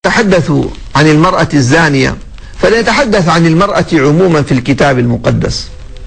نتحدث عن المرأة الزانية فلنتحدث عن المرأة عموما في الكتاب المقدس.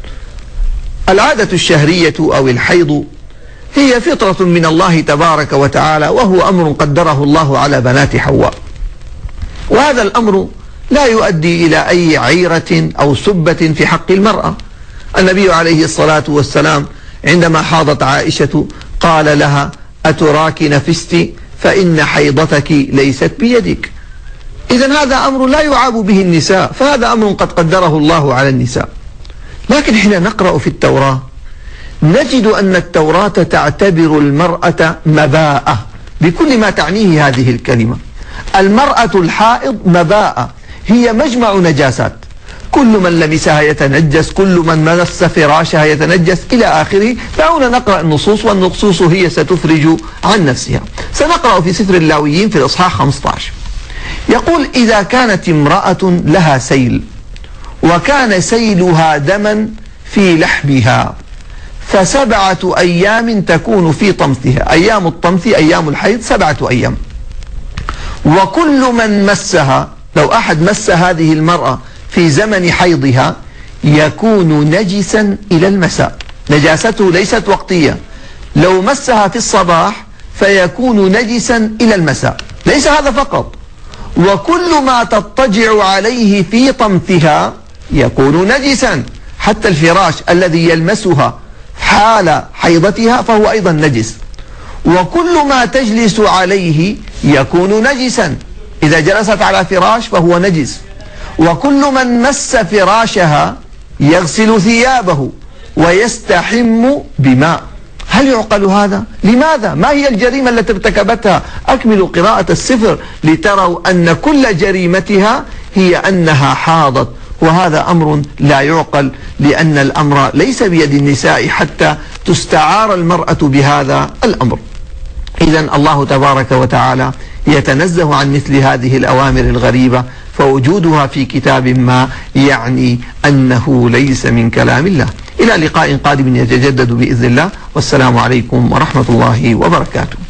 العادة الشهرية أو الحيض هي فطرة من الله تبارك وتعالى، وهو أمر قدره الله على بنات حواء، وهذا الأمر لا يؤدي إلى أي عيرة أو سبة في حق المرأة. النبي عليه الصلاة والسلام عندما حاضت عائشة قال لها: أتراك نفست فإن حيضتك ليست بيدك. إذن هذا أمر لا يعاب به النساء، فهذا أمر قد قدره الله على النساء. لكن حين نقرأ في التوراة نجد أن التوراة تعتبر المرأة مباءة بكل ما تعنيه هذه الكلمة. المرأة الحائض مباءة، هي مجمع نجاسات، كل من لمسها يتنجس، كل من مس فراشها يتنجس إلى آخره. دعونا نقرأ النصوص، والنصوص هي ستفرج عن نفسها. سنقرأ في سفر اللاويين في الإصحاح 15. يقول: إذا كانت امرأة لها سيل وكان سيلها دما في لحمها ف7 أيام تكون في طمثها. أيام الطمث أيام الحيض 7 أيام. وكل من مسها، لو أحد مس هذه المرأة في زمن حيضها، يكون نجسا إلى المساء. نجاسته ليست وقتية، لو مسها في الصباح فيكون نجسا إلى المساء. ليس هذا فقط، وكل ما تضطجع عليه في طمثها يكون نجسا، حتى الفراش الذي يلمسها حال حيضتها فهو أيضا نجس. وكل ما تجلس عليه يكون نجسا، إذا جلست على فراش فهو نجس. وكل من مس فراشها يغسل ثيابه ويستحم بماء. هل يعقل هذا؟ لماذا؟ ما هي الجريمة التي ارتكبتها؟ أكملوا قراءة السفر لتروا أن كل جريمتها هي أنها حاضت، وهذا أمر لا يعقل، لأن الأمر ليس بيد النساء حتى تستعار المرأة بهذا الأمر. إذن الله تبارك وتعالى يتنزه عن مثل هذه الأوامر الغريبة، فوجودها في كتاب ما يعني أنه ليس من كلام الله. إلى لقاء قادم يتجدد بإذن الله، والسلام عليكم ورحمة الله وبركاته.